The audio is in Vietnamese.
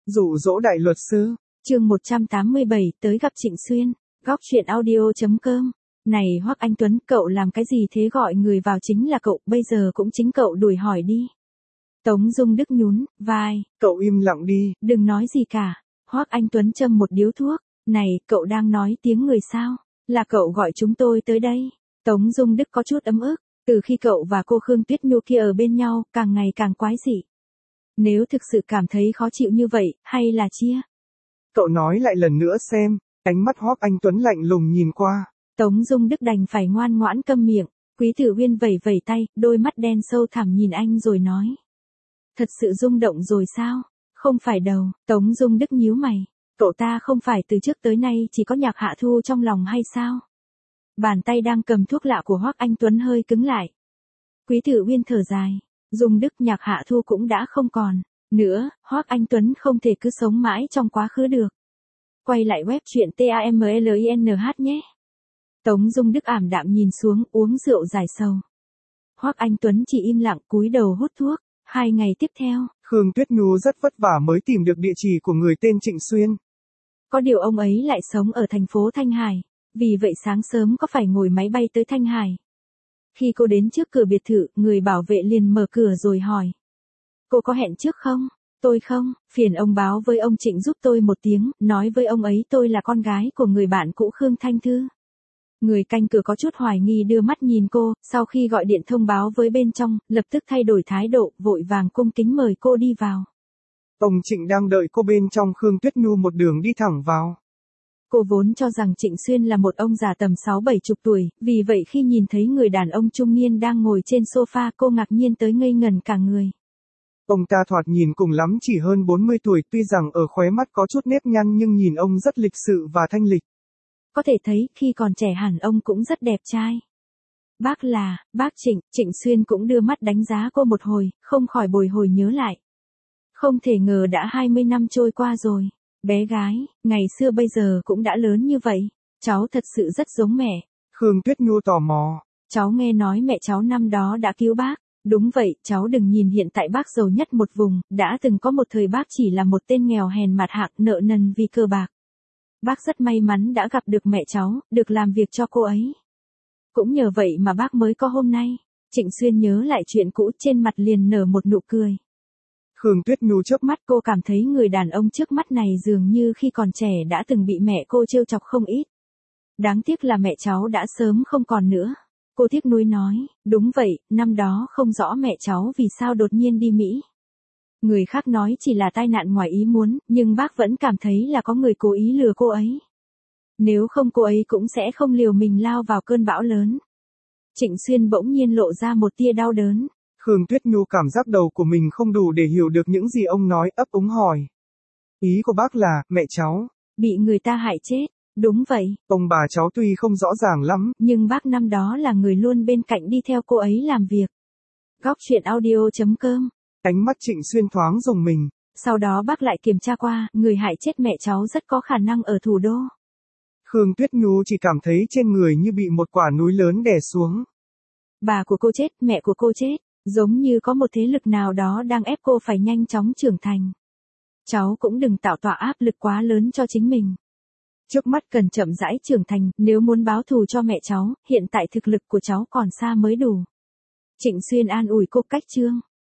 Dụ dỗ đại luật sư. Chương 187, tới gặp Trịnh Xuyên. Góc truyện audio.com. Này Hoắc Anh Tuấn, cậu làm cái gì thế, gọi người vào chính là cậu, bây giờ cũng chính cậu đuổi hỏi đi. Tống Dung Đức nhún vai. Cậu im lặng đi. Đừng nói gì cả. Hoắc Anh Tuấn châm một điếu thuốc. Này, cậu đang nói tiếng người sao? Là cậu gọi chúng tôi tới đây. Tống Dung Đức có chút ấm ức. Từ khi cậu và cô Khương Tuyết Nhu kia ở bên nhau, càng ngày càng quái dị. Nếu thực sự cảm thấy khó chịu như vậy, hay là chia? Cậu nói lại lần nữa xem. Ánh mắt Hoắc Anh Tuấn lạnh lùng nhìn qua. Tống Dung Đức đành phải ngoan ngoãn câm miệng. Quý Tử Uyên vẩy vẩy tay, đôi mắt đen sâu thẳm nhìn anh rồi nói. Thật sự rung động rồi sao? Không phải đâu. Tống Dung Đức nhíu mày. Cậu ta không phải từ trước tới nay chỉ có Nhạc Hạ Thu trong lòng hay sao? Bàn tay đang cầm thuốc lạ của Hoắc Anh Tuấn hơi cứng lại. Quý Tử Uyên thở dài. Dung Đức, Nhạc Hạ Thu cũng đã không còn nữa, Hoắc Anh Tuấn không thể cứ sống mãi trong quá khứ được. Quay lại web truyện TAMLINH nhé. Tống Dung Đức ảm đạm nhìn xuống, uống rượu giải sầu. Hoắc Anh Tuấn chỉ im lặng cúi đầu hút thuốc. 2 ngày tiếp theo, Khương Tuyết Nhu rất vất vả mới tìm được địa chỉ của người tên Trịnh Xuyên. Có điều ông ấy lại sống ở thành phố Thanh Hải, vì vậy sáng sớm có phải ngồi máy bay tới Thanh Hải. Khi cô đến trước cửa biệt thự, người bảo vệ liền mở cửa rồi hỏi. Cô có hẹn trước không? Tôi không, phiền ông báo với ông Trịnh giúp tôi một tiếng, nói với ông ấy tôi là con gái của người bạn cũ Khương Thanh Thư. Người canh cửa có chút hoài nghi đưa mắt nhìn cô, sau khi gọi điện thông báo với bên trong, lập tức thay đổi thái độ, vội vàng cung kính mời cô đi vào. Ông Trịnh đang đợi cô bên trong, Khương Tuyết Nhu một đường đi thẳng vào. Cô vốn cho rằng Trịnh Xuyên là một ông già tầm 60-70 tuổi, vì vậy khi nhìn thấy người đàn ông trung niên đang ngồi trên sofa, cô ngạc nhiên tới ngây ngẩn cả người. Ông ta thoạt nhìn cùng lắm chỉ hơn 40 tuổi, tuy rằng ở khóe mắt có chút nếp nhăn nhưng nhìn ông rất lịch sự và thanh lịch. Có thể thấy khi còn trẻ hẳn ông cũng rất đẹp trai. Bác Trịnh. Trịnh Xuyên cũng đưa mắt đánh giá cô một hồi, không khỏi bồi hồi nhớ lại. Không thể ngờ đã 20 năm trôi qua rồi. Bé gái, ngày xưa bây giờ cũng đã lớn như vậy. Cháu thật sự rất giống mẹ. Khương Tuyết Nhu tò mò. Cháu nghe nói mẹ cháu năm đó đã cứu bác. Đúng vậy, cháu đừng nhìn hiện tại bác giàu nhất một vùng, đã từng có một thời bác chỉ là một tên nghèo hèn mạt hạng, nợ nần vì cờ bạc. Bác rất may mắn đã gặp được mẹ cháu, được làm việc cho cô ấy. Cũng nhờ vậy mà bác mới có hôm nay. Trịnh Xuyên nhớ lại chuyện cũ, trên mặt liền nở một nụ cười. Khương Tuyết Nhu chớp mắt, cô cảm thấy người đàn ông trước mắt này dường như khi còn trẻ đã từng bị mẹ cô trêu chọc không ít. Đáng tiếc là mẹ cháu đã sớm không còn nữa. Cô tiếc nuối nói, đúng vậy, năm đó không rõ mẹ cháu vì sao đột nhiên đi Mỹ. Người khác nói chỉ là tai nạn ngoài ý muốn, nhưng bác vẫn cảm thấy là có người cố ý lừa cô ấy. Nếu không cô ấy cũng sẽ không liều mình lao vào cơn bão lớn. Trịnh Xuyên bỗng nhiên lộ ra một tia đau đớn. Khương Tuyết Nhu cảm giác đầu của mình không đủ để hiểu được những gì ông nói, ấp úng hỏi. Ý của bác là, mẹ cháu bị người ta hại chết. Đúng vậy. Ông bà cháu tuy không rõ ràng lắm, nhưng bác năm đó là người luôn bên cạnh đi theo cô ấy làm việc. Góc truyện audio.com. Ánh mắt Trịnh Xuyên thoáng rùng mình. Sau đó bác lại kiểm tra qua, người hại chết mẹ cháu rất có khả năng ở thủ đô. Khương Tuyết Nhu chỉ cảm thấy trên người như bị một quả núi lớn đè xuống. Bà của cô chết, mẹ của cô chết, giống như có một thế lực nào đó đang ép cô phải nhanh chóng trưởng thành. Cháu cũng đừng tạo tỏa áp lực quá lớn cho chính mình. Trước mắt cần chậm rãi trưởng thành, nếu muốn báo thù cho mẹ cháu, hiện tại thực lực của cháu còn xa mới đủ. Trịnh Xuyên an ủi cô cách chương.